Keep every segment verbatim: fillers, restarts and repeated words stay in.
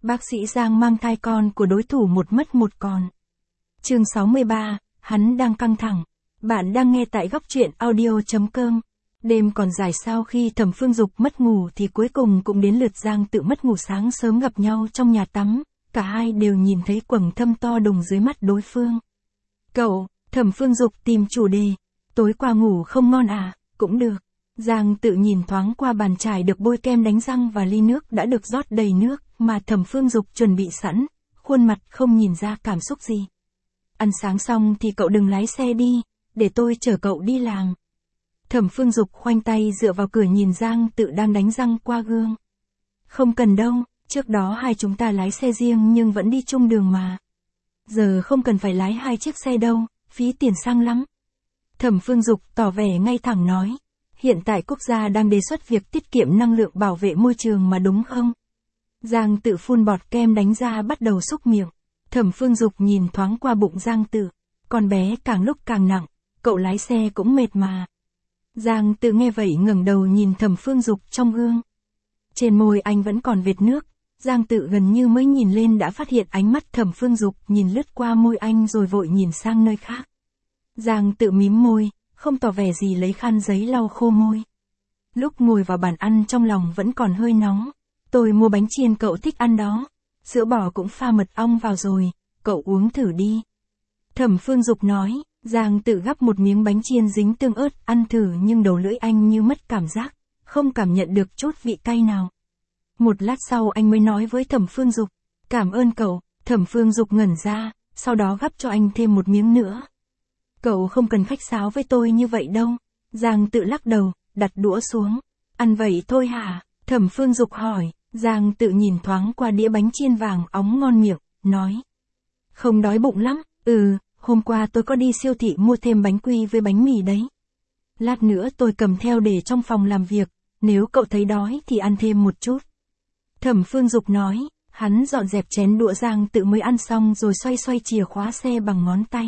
Bác sĩ Giang mang thai con của đối thủ một mất một còn. Chương sáu mươi ba, hắn đang căng thẳng. Bạn đang nghe tại góc truyện audio chấm com. Đêm còn dài sau khi Thẩm Phương Dục mất ngủ thì cuối cùng cũng đến lượt Giang Tự mất ngủ. Sáng sớm gặp nhau trong nhà tắm, cả hai đều nhìn thấy quầng thâm to đùng dưới mắt đối phương. Cậu, Thẩm Phương Dục tìm chủ đề. Tối qua ngủ không ngon à? Cũng được. Giang Tự nhìn thoáng qua bàn chải được bôi kem đánh răng và ly nước đã được rót đầy nước mà Thẩm Phương Dục chuẩn bị sẵn, khuôn mặt không nhìn ra cảm xúc gì. Ăn sáng xong thì cậu đừng lái xe đi, để tôi chở cậu đi làm. Thẩm Phương Dục khoanh tay dựa vào cửa nhìn Giang Tự đang đánh răng qua gương. Không cần đâu, trước đó hai chúng ta lái xe riêng nhưng vẫn đi chung đường mà. Giờ không cần phải lái hai chiếc xe đâu, phí tiền xăng lắm. Thẩm Phương Dục tỏ vẻ ngay thẳng nói. Hiện tại quốc gia đang đề xuất việc tiết kiệm năng lượng bảo vệ môi trường mà đúng không? Giang Tự phun bọt kem đánh ra bắt đầu xúc miệng. Thẩm Phương Dục nhìn thoáng qua bụng Giang Tự. Con bé càng lúc càng nặng, cậu lái xe cũng mệt mà. Giang Tự nghe vậy ngẩng đầu nhìn Thẩm Phương Dục trong gương. Trên môi anh vẫn còn vệt nước. Giang Tự gần như mới nhìn lên đã phát hiện ánh mắt Thẩm Phương Dục nhìn lướt qua môi anh rồi vội nhìn sang nơi khác. Giang Tự mím môi, không tỏ vẻ gì lấy khăn giấy lau khô môi. Lúc ngồi vào bàn ăn trong lòng vẫn còn hơi nóng. Tôi mua bánh chiên cậu thích ăn đó. Sữa bò cũng pha mật ong vào rồi, cậu uống thử đi. Thẩm Phương Dục nói. Giang Tự gắp một miếng bánh chiên dính tương ớt ăn thử nhưng đầu lưỡi anh như mất cảm giác, không cảm nhận được chút vị cay nào. Một lát sau anh mới nói với Thẩm Phương Dục. Cảm ơn cậu. Thẩm Phương Dục ngẩn ra, sau đó gắp cho anh thêm một miếng nữa. Cậu không cần khách sáo với tôi như vậy đâu. Giang Tự lắc đầu, đặt đũa xuống. Ăn vậy thôi hả? Thẩm Phương Dục hỏi. Giang Tự nhìn thoáng qua đĩa bánh chiên vàng óng ngon miệng, nói. Không đói bụng lắm, ừ, hôm qua tôi có đi siêu thị mua thêm bánh quy với bánh mì đấy. Lát nữa tôi cầm theo để trong phòng làm việc, nếu cậu thấy đói thì ăn thêm một chút. Thẩm Phương Dục nói, hắn dọn dẹp chén đũa. Giang Tự mới ăn xong rồi xoay xoay chìa khóa xe bằng ngón tay.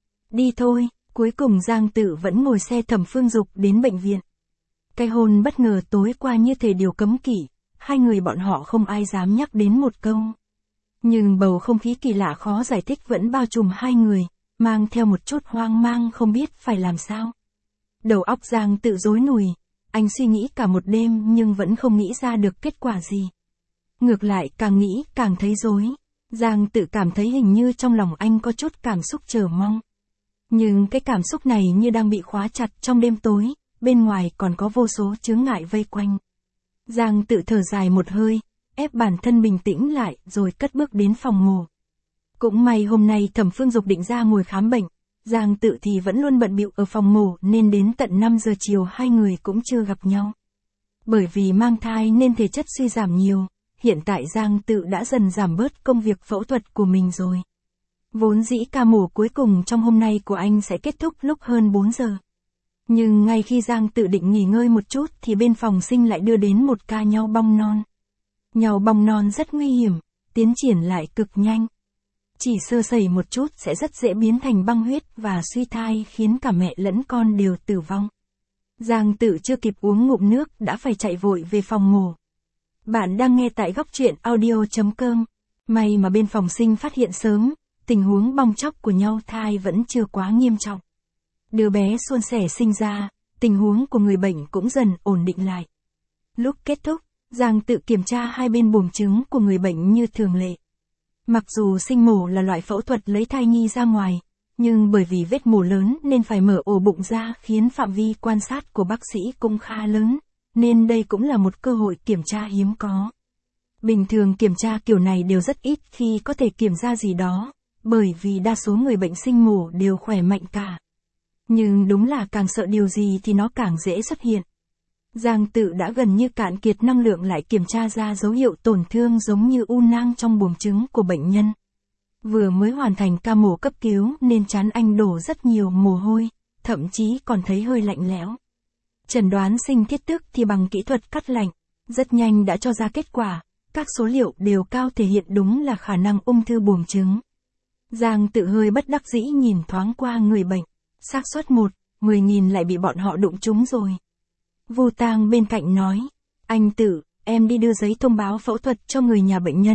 Đi thôi, cuối cùng Giang Tự vẫn ngồi xe Thẩm Phương Dục đến bệnh viện. Cái hôn bất ngờ tối qua như thể điều cấm kỵ, hai người bọn họ không ai dám nhắc đến một câu. Nhưng bầu không khí kỳ lạ khó giải thích vẫn bao trùm hai người, mang theo một chút hoang mang không biết phải làm sao. Đầu óc Giang Tự rối nùi, anh suy nghĩ cả một đêm nhưng vẫn không nghĩ ra được kết quả gì. Ngược lại càng nghĩ càng thấy rối. Giang Tự cảm thấy hình như trong lòng anh có chút cảm xúc chờ mong. Nhưng cái cảm xúc này như đang bị khóa chặt trong đêm tối, bên ngoài còn có vô số chướng ngại vây quanh. Giang Tự thở dài một hơi, ép bản thân bình tĩnh lại rồi cất bước đến phòng ngủ. Cũng may hôm nay Thẩm Phương Dục định ra ngồi khám bệnh, Giang Tự thì vẫn luôn bận bịu ở phòng ngủ nên đến tận năm giờ chiều hai người cũng chưa gặp nhau. Bởi vì mang thai nên thể chất suy giảm nhiều, hiện tại Giang Tự đã dần giảm bớt công việc phẫu thuật của mình rồi. Vốn dĩ ca mổ cuối cùng trong hôm nay của anh sẽ kết thúc lúc hơn bốn giờ. Nhưng ngay khi Giang Tự định nghỉ ngơi một chút thì bên phòng sinh lại đưa đến một ca nhau bong non. Nhau bong non rất nguy hiểm, tiến triển lại cực nhanh. Chỉ sơ sẩy một chút sẽ rất dễ biến thành băng huyết và suy thai khiến cả mẹ lẫn con đều tử vong. Giang Tự chưa kịp uống ngụm nước đã phải chạy vội về phòng ngủ. Bạn đang nghe tại góc truyện audio chấm com. May mà bên phòng sinh phát hiện sớm, tình huống bong chóc của nhau thai vẫn chưa quá nghiêm trọng. Đứa bé suôn sẻ sinh ra, tình huống của người bệnh cũng dần ổn định lại. Lúc kết thúc, Giang Tự kiểm tra hai bên buồng trứng của người bệnh như thường lệ. Mặc dù sinh mổ là loại phẫu thuật lấy thai nhi ra ngoài, nhưng bởi vì vết mổ lớn nên phải mở ổ bụng ra khiến phạm vi quan sát của bác sĩ cũng khá lớn, nên đây cũng là một cơ hội kiểm tra hiếm có. Bình thường kiểm tra kiểu này đều rất ít khi có thể kiểm ra gì đó, bởi vì đa số người bệnh sinh mổ đều khỏe mạnh cả. Nhưng đúng là càng sợ điều gì thì nó càng dễ xuất hiện. Giang Tự đã gần như cạn kiệt năng lượng lại kiểm tra ra dấu hiệu tổn thương giống như u nang trong buồng trứng của bệnh nhân. Vừa mới hoàn thành ca mổ cấp cứu nên trán anh đổ rất nhiều mồ hôi, thậm chí còn thấy hơi lạnh lẽo. Chẩn đoán sinh thiết tức thì bằng kỹ thuật cắt lạnh, rất nhanh đã cho ra kết quả, các số liệu đều cao thể hiện đúng là khả năng ung thư buồng trứng. Giang Tự hơi bất đắc dĩ nhìn thoáng qua người bệnh, xác suất một, mười nghìn lại bị bọn họ đụng trúng rồi. Vu Tang bên cạnh nói, anh Tự, em đi đưa giấy thông báo phẫu thuật cho người nhà bệnh nhân,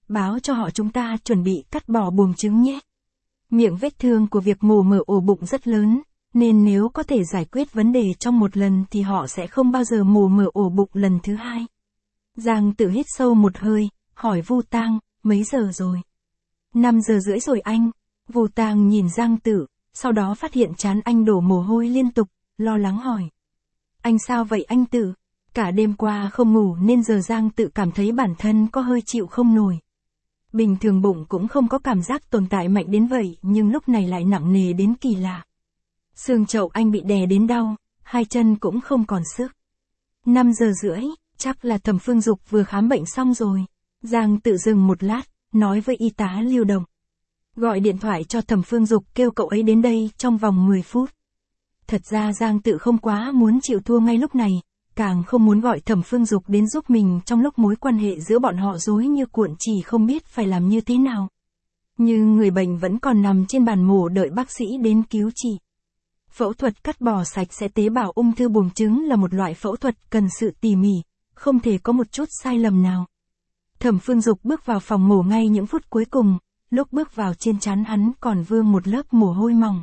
báo cho họ chúng ta chuẩn bị cắt bỏ buồng trứng nhé. Miệng vết thương của việc mổ mở ổ bụng rất lớn, nên nếu có thể giải quyết vấn đề trong một lần thì họ sẽ không bao giờ mổ mở ổ bụng lần thứ hai. Giang Tự hít sâu một hơi, hỏi Vu Tang, mấy giờ rồi? năm giờ rưỡi rồi anh. Vu Tang nhìn Giang Tự, sau đó phát hiện trán anh đổ mồ hôi liên tục, lo lắng hỏi. Anh sao vậy anh Tự? Cả đêm qua không ngủ nên giờ Giang Tự cảm thấy bản thân có hơi chịu không nổi. Bình thường bụng cũng không có cảm giác tồn tại mạnh đến vậy, nhưng lúc này lại nặng nề đến kỳ lạ. Xương chậu anh bị đè đến đau, hai chân cũng không còn sức. năm giờ rưỡi, chắc là Thẩm Phương Dục vừa khám bệnh xong rồi. Giang Tự dừng một lát, nói với y tá lưu động. Gọi điện thoại cho Thẩm Phương Dục kêu cậu ấy đến đây trong vòng mười phút. Thật ra Giang Tự không quá muốn chịu thua ngay lúc này, càng không muốn gọi Thẩm Phương Dục đến giúp mình trong lúc mối quan hệ giữa bọn họ rối như cuộn chỉ không biết phải làm như thế nào. Nhưng người bệnh vẫn còn nằm trên bàn mổ đợi bác sĩ đến cứu trị. Phẫu thuật cắt bỏ sạch sẽ tế bào ung thư buồng trứng là một loại phẫu thuật cần sự tỉ mỉ, không thể có một chút sai lầm nào. Thẩm Phương Dục bước vào phòng mổ ngay những phút cuối cùng, lúc bước vào trên trán hắn còn vương một lớp mồ hôi mỏng.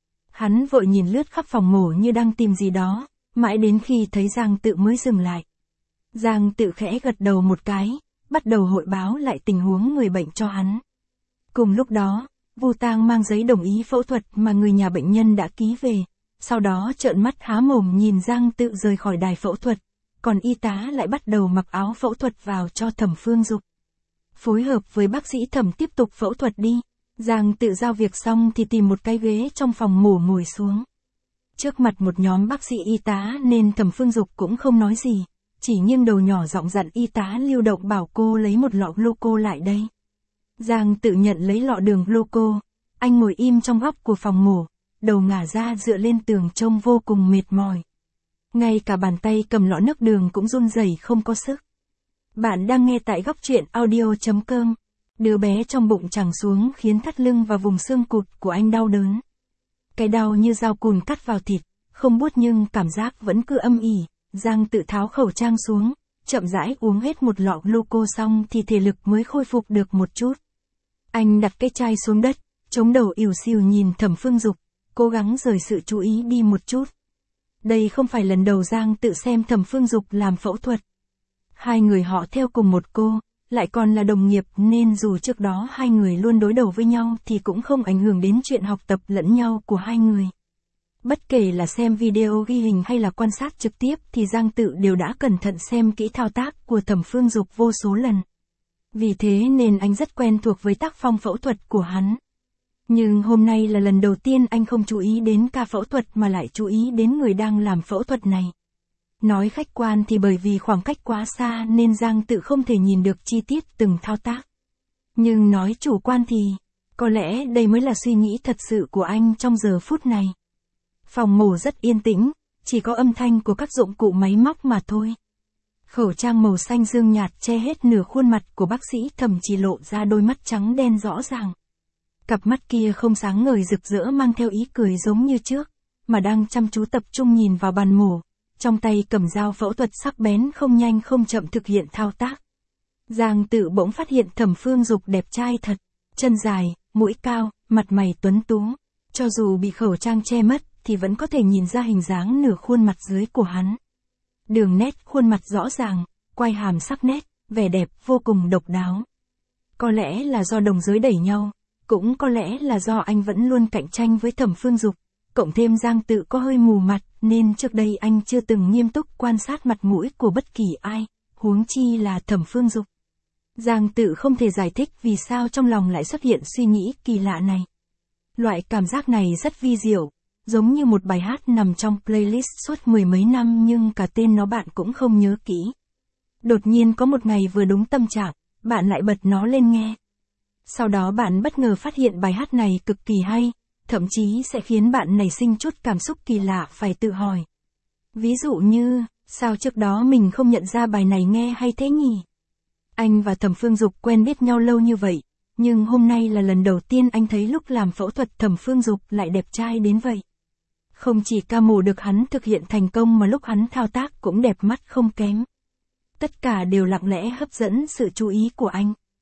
Hắn vội nhìn lướt khắp phòng mổ như đang tìm gì đó, mãi đến khi thấy Giang Tự mới dừng lại. Giang Tự khẽ gật đầu một cái, bắt đầu hội báo lại tình huống người bệnh cho hắn. Cùng lúc đó, Vu Tang mang giấy đồng ý phẫu thuật mà người nhà bệnh nhân đã ký về, sau đó trợn mắt há mồm nhìn Giang Tự rời khỏi đài phẫu thuật, còn y tá lại bắt đầu mặc áo phẫu thuật vào cho Thẩm Phương Dục. Phối hợp với bác sĩ Thẩm tiếp tục phẫu thuật đi. Giang Tự giao việc xong thì tìm một cái ghế trong phòng mổ ngồi xuống. Trước mặt một nhóm bác sĩ y tá nên Thẩm Phương Dục cũng không nói gì, chỉ nghiêng đầu nhỏ giọng dặn y tá lưu động bảo cô lấy một lọ gluco lại đây. Giang Tự nhận lấy lọ đường gluco, anh ngồi im trong góc của phòng mổ, đầu ngả ra dựa lên tường trông vô cùng mệt mỏi. Ngay cả bàn tay cầm lọ nước đường cũng run rẩy không có sức. Bạn đang nghe tại góc truyện audio chấm com. Đứa bé trong bụng tràng xuống khiến thắt lưng và vùng xương cụt của anh đau đớn. Cái đau như dao cùn cắt vào thịt, không buốt nhưng cảm giác vẫn cứ âm ỉ. Giang Tự tháo khẩu trang xuống, chậm rãi uống hết một lọ gluco xong thì thể lực mới khôi phục được một chút. Anh đặt cái chai xuống đất, chống đầu ỉu xìu nhìn Thẩm Phương Dục, cố gắng rời sự chú ý đi một chút. Đây không phải lần đầu Giang Tự xem Thẩm Phương Dục làm phẫu thuật. Hai người họ theo cùng một cô, lại còn là đồng nghiệp nên dù trước đó hai người luôn đối đầu với nhau thì cũng không ảnh hưởng đến chuyện học tập lẫn nhau của hai người. Bất kể là xem video ghi hình hay là quan sát trực tiếp thì Giang Tự đều đã cẩn thận xem kỹ thao tác của Thẩm Phương Dục vô số lần. Vì thế nên anh rất quen thuộc với tác phong phẫu thuật của hắn. Nhưng hôm nay là lần đầu tiên anh không chú ý đến ca phẫu thuật mà lại chú ý đến người đang làm phẫu thuật này. Nói khách quan thì bởi vì khoảng cách quá xa nên Giang Tự không thể nhìn được chi tiết từng thao tác. Nhưng nói chủ quan thì, có lẽ đây mới là suy nghĩ thật sự của anh trong giờ phút này. Phòng mổ rất yên tĩnh, chỉ có âm thanh của các dụng cụ máy móc mà thôi. Khẩu trang màu xanh dương nhạt che hết nửa khuôn mặt của bác sĩ Thẩm chỉ lộ ra đôi mắt trắng đen rõ ràng. Cặp mắt kia không sáng ngời rực rỡ mang theo ý cười giống như trước, mà đang chăm chú tập trung nhìn vào bàn mổ. Trong tay cầm dao phẫu thuật sắc bén không nhanh không chậm thực hiện thao tác. Giang Tự bỗng phát hiện Thẩm Phương Dục đẹp trai thật, chân dài, mũi cao, mặt mày tuấn tú. Cho dù bị khẩu trang che mất thì vẫn có thể nhìn ra hình dáng nửa khuôn mặt dưới của hắn. Đường nét khuôn mặt rõ ràng, quai hàm sắc nét, vẻ đẹp vô cùng độc đáo. Có lẽ là do đồng giới đẩy nhau, cũng có lẽ là do anh vẫn luôn cạnh tranh với Thẩm Phương Dục. Cộng thêm Giang Tự có hơi mù mặt nên trước đây anh chưa từng nghiêm túc quan sát mặt mũi của bất kỳ ai, huống chi là Thẩm Phương Dục. Giang Tự không thể giải thích vì sao trong lòng lại xuất hiện suy nghĩ kỳ lạ này. Loại cảm giác này rất vi diệu, giống như một bài hát nằm trong playlist suốt mười mấy năm nhưng cả tên nó bạn cũng không nhớ kỹ. Đột nhiên có một ngày vừa đúng tâm trạng, bạn lại bật nó lên nghe. Sau đó bạn bất ngờ phát hiện bài hát này cực kỳ hay, thậm chí sẽ khiến bạn nảy sinh chút cảm xúc kỳ lạ phải tự hỏi. Ví dụ như, sao trước đó mình không nhận ra bài này nghe hay thế nhỉ? Anh và Thẩm Phương Dục quen biết nhau lâu như vậy, nhưng hôm nay là lần đầu tiên anh thấy lúc làm phẫu thuật Thẩm Phương Dục lại đẹp trai đến vậy. Không chỉ ca mổ được hắn thực hiện thành công mà lúc hắn thao tác cũng đẹp mắt không kém. Tất cả đều lặng lẽ hấp dẫn sự chú ý của anh.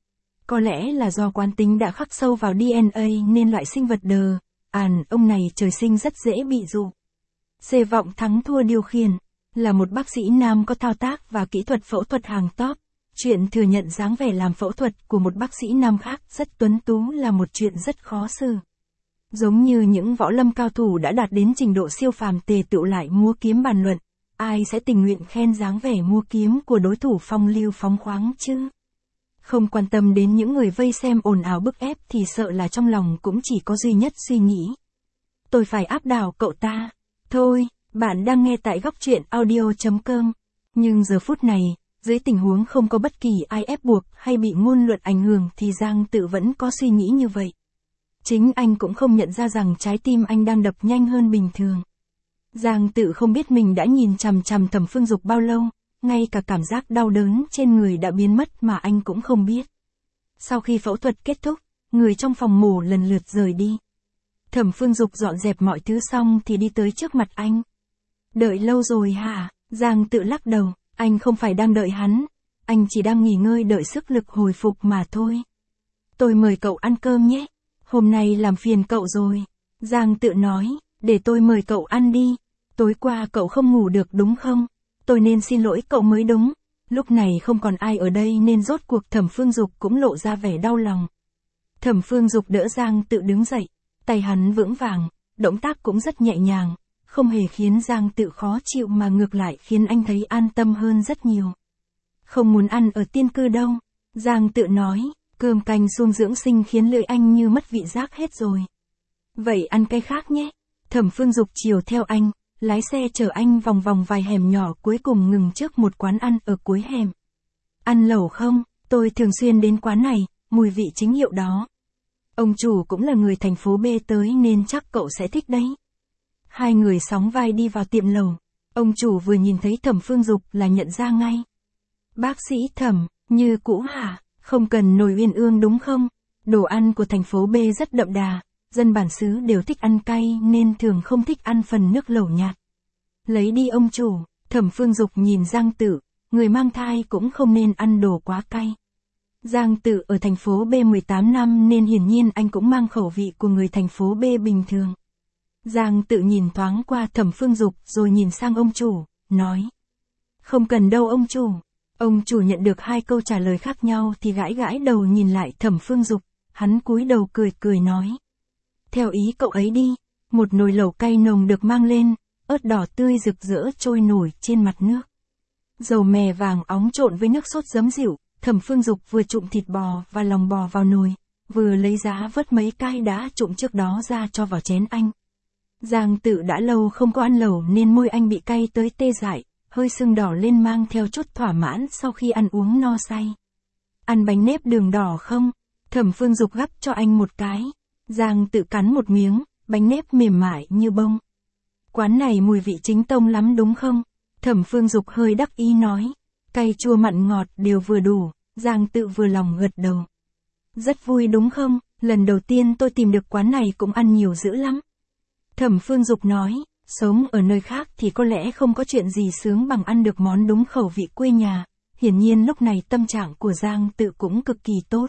Có lẽ là do quán tính đã khắc sâu vào đê en a nên loại sinh vật đờ, àn ông này trời sinh rất dễ bị dụ. Xê vọng thắng thua điều khiển, là một bác sĩ nam có thao tác và kỹ thuật phẫu thuật hàng top. Chuyện thừa nhận dáng vẻ làm phẫu thuật của một bác sĩ nam khác rất tuấn tú là một chuyện rất khó xử. Giống như những võ lâm cao thủ đã đạt đến trình độ siêu phàm tề tựu lại múa kiếm bàn luận, ai sẽ tình nguyện khen dáng vẻ múa kiếm của đối thủ phong lưu phóng khoáng chứ? Không quan tâm đến những người vây xem ồn ào bức ép thì sợ là trong lòng cũng chỉ có duy nhất suy nghĩ. Tôi phải áp đảo cậu ta. Thôi, bạn đang nghe tại góc truyện audio chấm com. Nhưng giờ phút này, dưới tình huống không có bất kỳ ai ép buộc hay bị ngôn luận ảnh hưởng thì Giang Tự vẫn có suy nghĩ như vậy. Chính anh cũng không nhận ra rằng trái tim anh đang đập nhanh hơn bình thường. Giang Tự không biết mình đã nhìn chằm chằm Thẩm Phương Dục bao lâu, ngay cả cảm giác đau đớn trên người đã biến mất mà anh cũng không biết. Sau khi phẫu thuật kết thúc, người trong phòng mổ lần lượt rời đi. Thẩm Phương Dục dọn dẹp mọi thứ xong thì đi tới trước mặt anh. Đợi lâu rồi hả? Giang Tự lắc đầu, anh không phải đang đợi hắn, anh chỉ đang nghỉ ngơi đợi sức lực hồi phục mà thôi. Tôi mời cậu ăn cơm nhé, hôm nay làm phiền cậu rồi. Giang Tự nói, để tôi mời cậu ăn đi, tối qua cậu không ngủ được đúng không? Tôi nên xin lỗi cậu mới đúng. Lúc này không còn ai ở đây nên rốt cuộc Thẩm Phương Dục cũng lộ ra vẻ đau lòng. Thẩm Phương Dục đỡ Giang Tự đứng dậy, tay hắn vững vàng, động tác cũng rất nhẹ nhàng, không hề khiến Giang Tự khó chịu mà ngược lại khiến anh thấy an tâm hơn rất nhiều. Không muốn ăn ở tiên cư đâu, Giang Tự nói, cơm canh suông dưỡng sinh khiến lưỡi anh như mất vị giác hết rồi. Vậy ăn cái khác nhé. Thẩm Phương Dục chiều theo anh, lái xe chở anh vòng vòng vài hẻm nhỏ cuối cùng ngừng trước một quán ăn ở cuối hẻm. Ăn lẩu không? Tôi thường xuyên đến quán này, mùi vị chính hiệu đó. Ông chủ cũng là người thành phố B tới nên chắc cậu sẽ thích đấy. Hai người sóng vai đi vào tiệm lẩu. Ông chủ vừa nhìn thấy Thẩm Phương Dục là nhận ra ngay. Bác sĩ Thẩm, như cũ hả? Không cần nồi uyên ương đúng không? Đồ ăn của thành phố B rất đậm đà. Dân bản xứ đều thích ăn cay nên thường không thích ăn phần nước lẩu nhạt. Lấy đi ông chủ. Thẩm Phương Dục nhìn Giang Tự, người mang thai cũng không nên ăn đồ quá cay. Giang Tự ở thành phố B mười tám năm nên hiển nhiên anh cũng mang khẩu vị của người thành phố B bình thường. Giang Tự nhìn thoáng qua Thẩm Phương Dục rồi nhìn sang ông chủ, nói. Không cần đâu ông chủ. Ông chủ nhận được hai câu trả lời khác nhau thì gãi gãi đầu nhìn lại Thẩm Phương Dục, hắn cúi đầu cười cười nói. Theo ý cậu ấy đi, một nồi lẩu cay nồng được mang lên, ớt đỏ tươi rực rỡ trôi nổi trên mặt nước. Dầu mè vàng óng trộn với nước sốt giấm dịu, Thẩm Phương Dục vừa trụng thịt bò và lòng bò vào nồi, vừa lấy giá vớt mấy cái đã trụng trước đó ra cho vào chén anh. Giang Tự đã lâu không có ăn lẩu nên môi anh bị cay tới tê dại, hơi sưng đỏ lên mang theo chút thỏa mãn sau khi ăn uống no say. Ăn bánh nếp đường đỏ không? Thẩm Phương Dục gắp cho anh một cái. Giang Tự cắn một miếng, bánh nếp mềm mại như bông. Quán này mùi vị chính tông lắm đúng không? Thẩm Phương Dục hơi đắc ý nói. Cay chua mặn ngọt đều vừa đủ, Giang Tự vừa lòng gật đầu. Rất vui đúng không? Lần đầu tiên tôi tìm được quán này cũng ăn nhiều dữ lắm. Thẩm Phương Dục nói, sống ở nơi khác thì có lẽ không có chuyện gì sướng bằng ăn được món đúng khẩu vị quê nhà. Hiển nhiên lúc này tâm trạng của Giang Tự cũng cực kỳ tốt.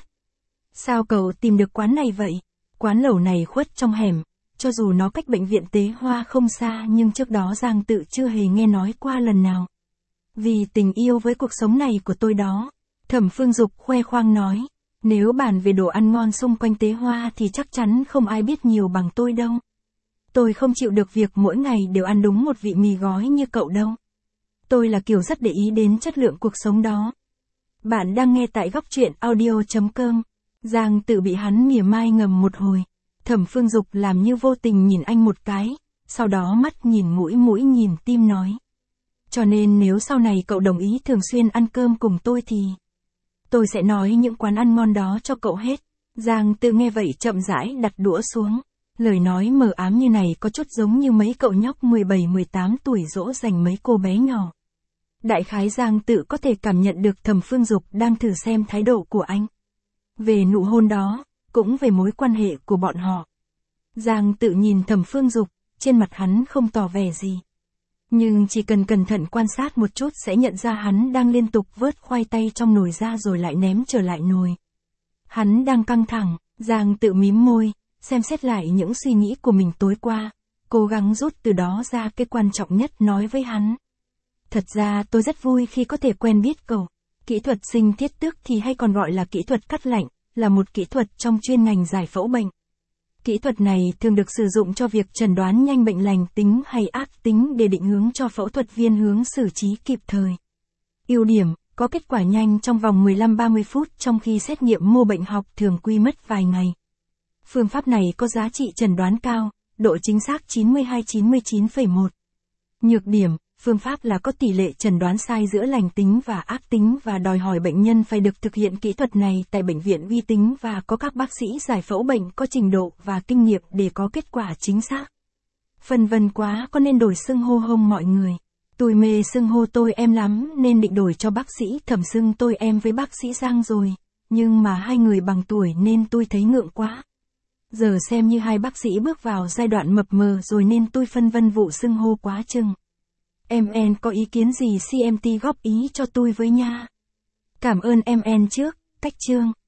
Sao cậu tìm được quán này vậy? Quán lẩu này khuất trong hẻm, cho dù nó cách bệnh viện Tế Hoa không xa nhưng trước đó Giang Tự chưa hề nghe nói qua lần nào. Vì tình yêu với cuộc sống này của tôi đó. Thẩm Phương Dục khoe khoang nói, nếu bàn về đồ ăn ngon xung quanh Tế Hoa thì chắc chắn không ai biết nhiều bằng tôi đâu. Tôi không chịu được việc mỗi ngày đều ăn đúng một vị mì gói như cậu đâu. Tôi là kiểu rất để ý đến chất lượng cuộc sống đó. Bạn đang nghe tại góc truyện audio chấm com. Giang Tự bị hắn mỉa mai ngầm một hồi. Thẩm Phương Dục làm như vô tình nhìn anh một cái, sau đó mắt nhìn mũi mũi nhìn tim nói. Cho nên nếu sau này cậu đồng ý thường xuyên ăn cơm cùng tôi thì tôi sẽ nói những quán ăn ngon đó cho cậu hết. Giang Tự nghe vậy chậm rãi đặt đũa xuống. Lời nói mờ ám như này có chút giống như mấy cậu nhóc mười bảy mười tám tuổi dỗ dành mấy cô bé nhỏ. Đại khái Giang Tự có thể cảm nhận được Thẩm Phương Dục đang thử xem thái độ của anh. Về nụ hôn đó, cũng về mối quan hệ của bọn họ. Giang Tự nhìn Thẩm Phương Dục, trên mặt hắn không tỏ vẻ gì. Nhưng chỉ cần cẩn thận quan sát một chút sẽ nhận ra hắn đang liên tục vớt khoai tây trong nồi ra rồi lại ném trở lại nồi. Hắn đang căng thẳng, Giang tự mím môi, xem xét lại những suy nghĩ của mình tối qua, cố gắng rút từ đó ra cái quan trọng nhất nói với hắn. Thật ra tôi rất vui khi có thể quen biết cậu. Kỹ thuật sinh thiết tước thì hay còn gọi là kỹ thuật cắt lạnh, là một kỹ thuật trong chuyên ngành giải phẫu bệnh. Kỹ thuật này thường được sử dụng cho việc chẩn đoán nhanh bệnh lành tính hay ác tính để định hướng cho phẫu thuật viên hướng xử trí kịp thời. Ưu điểm, có kết quả nhanh trong vòng mười lăm đến ba mươi phút, trong khi xét nghiệm mô bệnh học thường quy mất vài ngày. Phương pháp này có giá trị chẩn đoán cao, độ chính xác chín mươi hai đến chín mươi chín phẩy một. Nhược điểm, phương pháp là có tỷ lệ chẩn đoán sai giữa lành tính và ác tính và đòi hỏi bệnh nhân phải được thực hiện kỹ thuật này tại bệnh viện uy tín và có các bác sĩ giải phẫu bệnh có trình độ và kinh nghiệm để có kết quả chính xác. Phân vân quá, có nên đổi xưng hô không mọi người? Tôi mê xưng hô tôi em lắm nên định đổi cho bác sĩ Thẩm xưng tôi em với bác sĩ Giang rồi, nhưng mà hai người bằng tuổi nên tôi thấy ngượng quá. Giờ xem như hai bác sĩ bước vào giai đoạn mập mờ rồi nên tôi phân vân vụ xưng hô quá chừng. Em en có ý kiến gì xê em tê góp ý cho tôi với nha. Cảm ơn em en trước, cách chương.